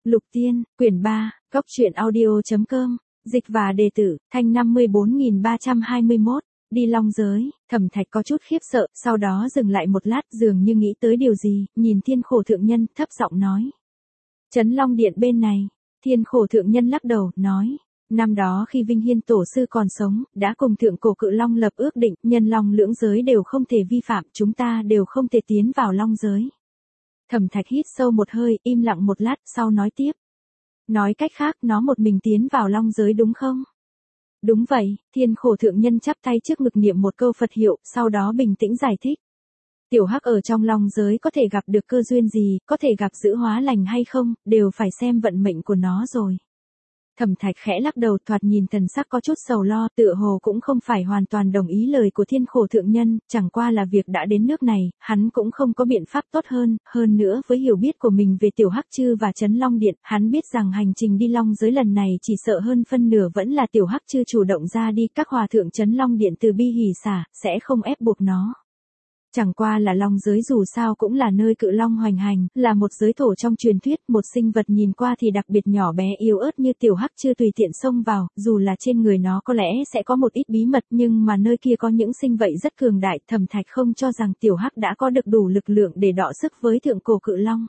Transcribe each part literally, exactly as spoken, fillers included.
Lục Tiên, quyển ba, góc truyện audio.com, dịch và đề tử, thanh năm mươi bốn nghìn ba trăm hai mươi mốt, đi long giới. Thẩm Thạch có chút khiếp sợ, sau đó dừng lại một lát, dường như nghĩ tới điều gì, nhìn Thiên Khổ thượng nhân, thấp giọng nói: Trấn Long Điện bên này. Thiên Khổ thượng nhân lắc đầu, nói: Năm đó khi Vinh Hiên tổ sư còn sống, đã cùng thượng cổ cự long lập ước định, nhân long lưỡng giới đều không thể vi phạm, chúng ta đều không thể tiến vào long giới. Thẩm Thạch hít sâu một hơi, im lặng một lát, sau nói tiếp: Nói cách khác, nó một mình tiến vào long giới đúng không? Đúng vậy. Thiên Khổ thượng nhân chắp tay trước ngực niệm một câu Phật hiệu, sau đó bình tĩnh giải thích: Tiểu Hắc ở trong long giới có thể gặp được cơ duyên gì, có thể gặp giữ hóa lành hay không, đều phải xem vận mệnh của nó rồi. Thẩm Thạch khẽ lắc đầu, thoạt nhìn thần sắc có chút sầu lo, tựa hồ cũng không phải hoàn toàn đồng ý lời của Thiên Khổ thượng nhân, chẳng qua là việc đã đến nước này, hắn cũng không có biện pháp tốt hơn, hơn nữa với hiểu biết của mình về Tiểu Hắc Chư và Trấn Long Điện, hắn biết rằng hành trình đi long giới lần này chỉ sợ hơn phân nửa vẫn là Tiểu Hắc Chư chủ động ra đi, các hòa thượng Trấn Long Điện từ bi hỉ xả, sẽ không ép buộc nó. Chẳng qua là long giới dù sao cũng là nơi cự long hoành hành, là một giới thổ trong truyền thuyết, một sinh vật nhìn qua thì đặc biệt nhỏ bé yếu ớt như Tiểu Hắc chưa tùy tiện xông vào, dù là trên người nó có lẽ sẽ có một ít bí mật, nhưng mà nơi kia có những sinh vậy rất cường đại, Thẩm Thạch không cho rằng Tiểu Hắc đã có được đủ lực lượng để đọ sức với thượng cổ cự long.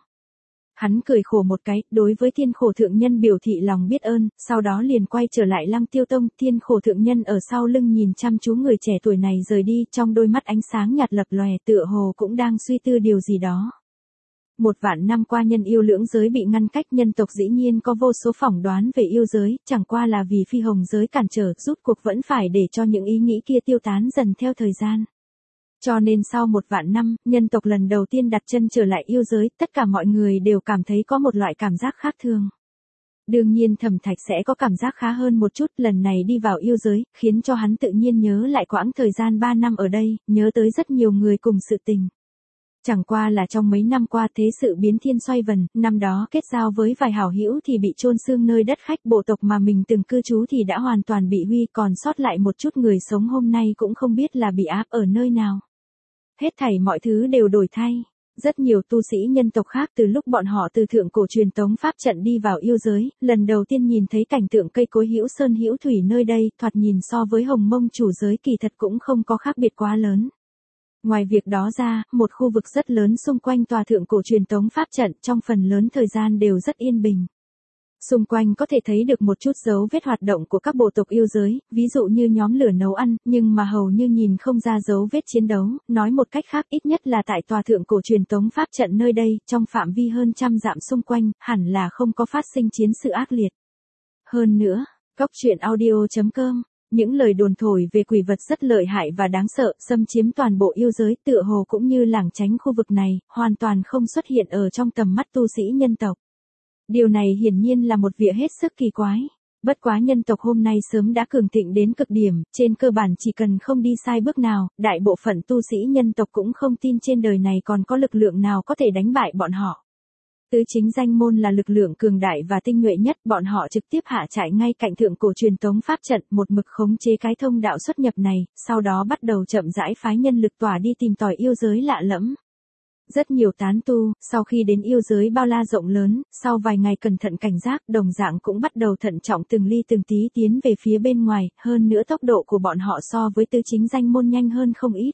Hắn cười khổ một cái, đối với Thiên Khổ thượng nhân biểu thị lòng biết ơn, sau đó liền quay trở lại Lăng Tiêu Tông. Thiên Khổ thượng nhân ở sau lưng nhìn chăm chú người trẻ tuổi này rời đi, trong đôi mắt ánh sáng nhạt lập lòe, tựa hồ cũng đang suy tư điều gì đó. Một vạn năm qua nhân yêu lưỡng giới bị ngăn cách, nhân tộc dĩ nhiên có vô số phỏng đoán về yêu giới, chẳng qua là vì phi hồng giới cản trở, rút cuộc vẫn phải để cho những ý nghĩ kia tiêu tán dần theo thời gian. Cho nên sau một vạn năm, nhân tộc lần đầu tiên đặt chân trở lại yêu giới, tất cả mọi người đều cảm thấy có một loại cảm giác khác thường. Đương nhiên Thẩm Thạch sẽ có cảm giác khá hơn một chút, lần này đi vào yêu giới, khiến cho hắn tự nhiên nhớ lại quãng thời gian ba năm ở đây, nhớ tới rất nhiều người cùng sự tình. Chẳng qua là trong mấy năm qua thế sự biến thiên xoay vần, năm đó kết giao với vài hảo hữu thì bị chôn xương nơi đất khách, bộ tộc mà mình từng cư trú thì đã hoàn toàn bị huy, còn sót lại một chút người sống hôm nay cũng không biết là bị áp ở nơi nào. Hết thảy mọi thứ đều đổi thay. Rất nhiều tu sĩ nhân tộc khác từ lúc bọn họ từ thượng cổ truyền tống pháp trận đi vào yêu giới, lần đầu tiên nhìn thấy cảnh tượng cây cối hữu sơn hữu thủy nơi đây, thoạt nhìn so với Hồng Mông chủ giới kỳ thật cũng không có khác biệt quá lớn. Ngoài việc đó ra, một khu vực rất lớn xung quanh tòa thượng cổ truyền tống pháp trận, trong phần lớn thời gian đều rất yên bình. Xung quanh có thể thấy được một chút dấu vết hoạt động của các bộ tộc yêu giới, ví dụ như nhóm lửa nấu ăn, nhưng mà hầu như nhìn không ra dấu vết chiến đấu, nói một cách khác ít nhất là tại tòa thượng cổ truyền tống pháp trận nơi đây, trong phạm vi hơn trăm dặm xung quanh, hẳn là không có phát sinh chiến sự ác liệt. Hơn nữa, góc truyện audio.com, những lời đồn thổi về quỷ vật rất lợi hại và đáng sợ, xâm chiếm toàn bộ yêu giới, tựa hồ cũng như lảng tránh khu vực này, hoàn toàn không xuất hiện ở trong tầm mắt tu sĩ nhân tộc. Điều này hiển nhiên là một việc hết sức kỳ quái. Bất quá nhân tộc hôm nay sớm đã cường thịnh đến cực điểm, trên cơ bản chỉ cần không đi sai bước nào, đại bộ phận tu sĩ nhân tộc cũng không tin trên đời này còn có lực lượng nào có thể đánh bại bọn họ. Tứ chính danh môn là lực lượng cường đại và tinh nhuệ nhất, bọn họ trực tiếp hạ trại ngay cạnh thượng cổ truyền tống pháp trận, một mực khống chế cái thông đạo xuất nhập này, sau đó bắt đầu chậm rãi phái nhân lực tỏa đi tìm tòi yêu giới lạ lẫm. Rất nhiều tán tu, sau khi đến yêu giới bao la rộng lớn, sau vài ngày cẩn thận cảnh giác, đồng dạng cũng bắt đầu thận trọng từng ly từng tí tiến về phía bên ngoài, hơn nữa tốc độ của bọn họ so với tứ chính danh môn nhanh hơn không ít.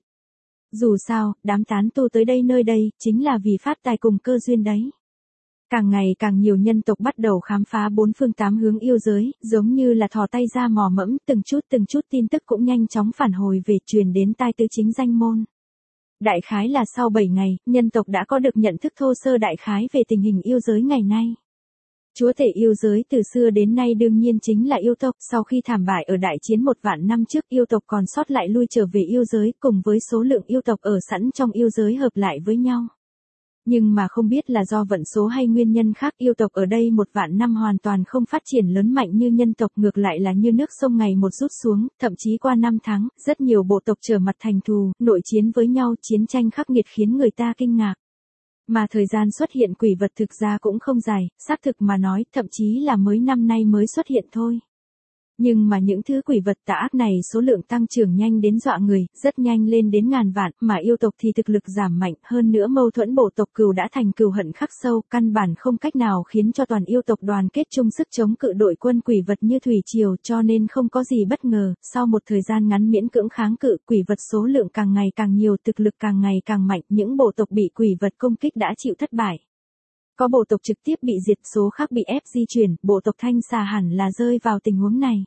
Dù sao, đám tán tu tới đây nơi đây, chính là vì phát tài cùng cơ duyên đấy. Càng ngày càng nhiều nhân tộc bắt đầu khám phá bốn phương tám hướng yêu giới, giống như là thò tay ra mò mẫm, từng chút từng chút tin tức cũng nhanh chóng phản hồi về truyền đến tai tứ chính danh môn. Đại khái là sau bảy ngày, nhân tộc đã có được nhận thức thô sơ đại khái về tình hình yêu giới ngày nay. Chúa tể yêu giới từ xưa đến nay đương nhiên chính là yêu tộc, sau khi thảm bại ở đại chiến một vạn năm trước, yêu tộc còn sót lại lui trở về yêu giới, cùng với số lượng yêu tộc ở sẵn trong yêu giới hợp lại với nhau. Nhưng mà không biết là do vận số hay nguyên nhân khác, yêu tộc ở đây một vạn năm hoàn toàn không phát triển lớn mạnh như nhân tộc, ngược lại là như nước sông ngày một rút xuống, thậm chí qua năm tháng, rất nhiều bộ tộc trở mặt thành thù, nội chiến với nhau, chiến tranh khắc nghiệt khiến người ta kinh ngạc. Mà thời gian xuất hiện quỷ vật thực ra cũng không dài, xác thực mà nói, thậm chí là mới năm nay mới xuất hiện thôi. Nhưng mà những thứ quỷ vật tà ác này số lượng tăng trưởng nhanh đến dọa người, rất nhanh lên đến ngàn vạn, mà yêu tộc thì thực lực giảm mạnh, hơn nữa mâu thuẫn bộ tộc cừu đã thành cừu hận khắc sâu, căn bản không cách nào khiến cho toàn yêu tộc đoàn kết chung sức chống cự đội quân quỷ vật như thủy triều, cho nên không có gì bất ngờ, sau một thời gian ngắn miễn cưỡng kháng cự, quỷ vật số lượng càng ngày càng nhiều, thực lực càng ngày càng mạnh, những bộ tộc bị quỷ vật công kích đã chịu thất bại. Có bộ tộc trực tiếp bị diệt, số khác bị ép di chuyển, bộ tộc thanh xà hẳn là rơi vào tình huống này.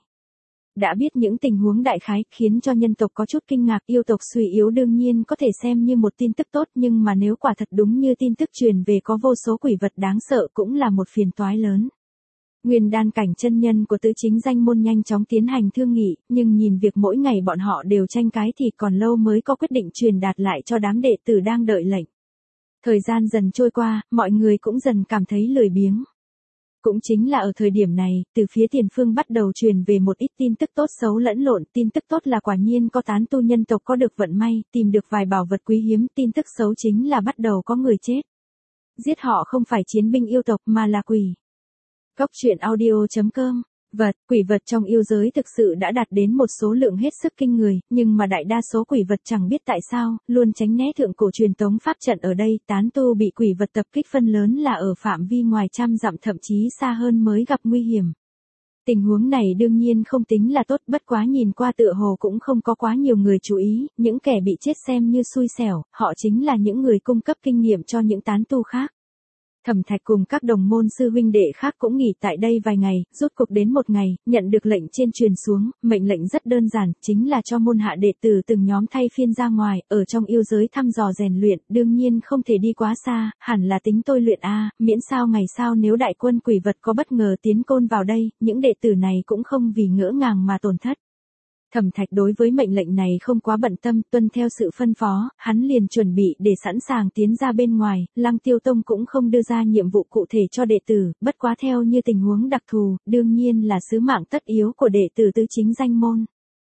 Đã biết những tình huống đại khái khiến cho nhân tộc có chút kinh ngạc, yêu tộc suy yếu đương nhiên có thể xem như một tin tức tốt, nhưng mà nếu quả thật đúng như tin tức truyền về có vô số quỷ vật đáng sợ cũng là một phiền toái lớn. Nguyên đan cảnh chân nhân của tứ chính danh môn nhanh chóng tiến hành thương nghị, nhưng nhìn việc mỗi ngày bọn họ đều tranh cái thì còn lâu mới có quyết định truyền đạt lại cho đám đệ tử đang đợi lệnh. Thời gian dần trôi qua, mọi người cũng dần cảm thấy lười biếng. Cũng chính là ở thời điểm này, từ phía tiền phương bắt đầu truyền về một ít tin tức tốt xấu lẫn lộn, tin tức tốt là quả nhiên có tán tu nhân tộc có được vận may, tìm được vài bảo vật quý hiếm, tin tức xấu chính là bắt đầu có người chết. Giết họ không phải chiến binh yêu tộc mà là quỷ. Góc truyện audio chấm com. Vật, quỷ vật trong yêu giới thực sự đã đạt đến một số lượng hết sức kinh người, nhưng mà đại đa số quỷ vật chẳng biết tại sao, luôn tránh né thượng cổ truyền tống pháp trận ở đây, tán tu bị quỷ vật tập kích phân lớn là ở phạm vi ngoài trăm dặm thậm chí xa hơn mới gặp nguy hiểm. Tình huống này đương nhiên không tính là tốt, bất quá nhìn qua tựa hồ cũng không có quá nhiều người chú ý, những kẻ bị chết xem như xui xẻo, họ chính là những người cung cấp kinh nghiệm cho những tán tu khác. Thẩm Thạch cùng các đồng môn sư huynh đệ khác cũng nghỉ tại đây vài ngày, rốt cuộc đến một ngày, nhận được lệnh trên truyền xuống, mệnh lệnh rất đơn giản, chính là cho môn hạ đệ tử từng nhóm thay phiên ra ngoài, ở trong yêu giới thăm dò rèn luyện, đương nhiên không thể đi quá xa, hẳn là tính tôi luyện a, miễn sao ngày sau nếu đại quân quỷ vật có bất ngờ tiến côn vào đây, những đệ tử này cũng không vì ngỡ ngàng mà tổn thất. Thẩm Thạch đối với mệnh lệnh này không quá bận tâm, tuân theo sự phân phó, hắn liền chuẩn bị để sẵn sàng tiến ra bên ngoài, Lăng Tiêu Tông cũng không đưa ra nhiệm vụ cụ thể cho đệ tử, bất quá theo như tình huống đặc thù, đương nhiên là sứ mạng tất yếu của đệ tử tứ chính danh môn.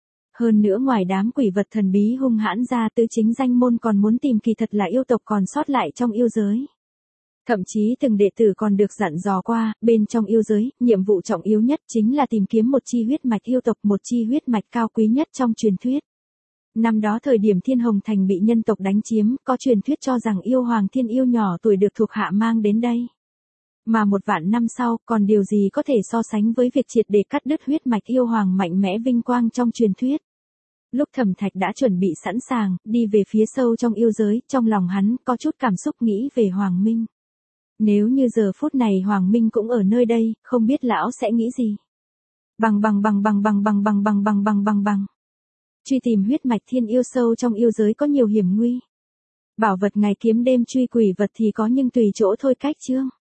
Hơn nữa ngoài đám quỷ vật thần bí hung hãn ra, tứ chính danh môn còn muốn tìm kỳ thật là yêu tộc còn sót lại trong yêu giới. Thậm chí từng đệ tử còn được dặn dò qua, bên trong yêu giới, nhiệm vụ trọng yếu nhất chính là tìm kiếm một chi huyết mạch yêu tộc, một chi huyết mạch cao quý nhất trong truyền thuyết. Năm đó thời điểm Thiên Hồng Thành bị nhân tộc đánh chiếm, có truyền thuyết cho rằng yêu hoàng thiên yêu nhỏ tuổi được thuộc hạ mang đến đây. Mà một vạn năm sau, còn điều gì có thể so sánh với việc triệt để cắt đứt huyết mạch yêu hoàng mạnh mẽ vinh quang trong truyền thuyết. Lúc Thẩm Thạch đã chuẩn bị sẵn sàng, đi về phía sâu trong yêu giới, trong lòng hắn có chút cảm xúc nghĩ về Hoàng Minh. Nếu như giờ phút này Hoàng Minh cũng ở nơi đây, không biết lão sẽ nghĩ gì. Bằng bằng bằng bằng bằng bằng bằng bằng bằng bằng bằng bằng. Truy tìm huyết mạch thiên yêu sâu trong yêu giới có nhiều hiểm nguy. Bảo vật ngày kiếm đêm truy quỷ vật thì có nhưng tùy chỗ thôi cách chương.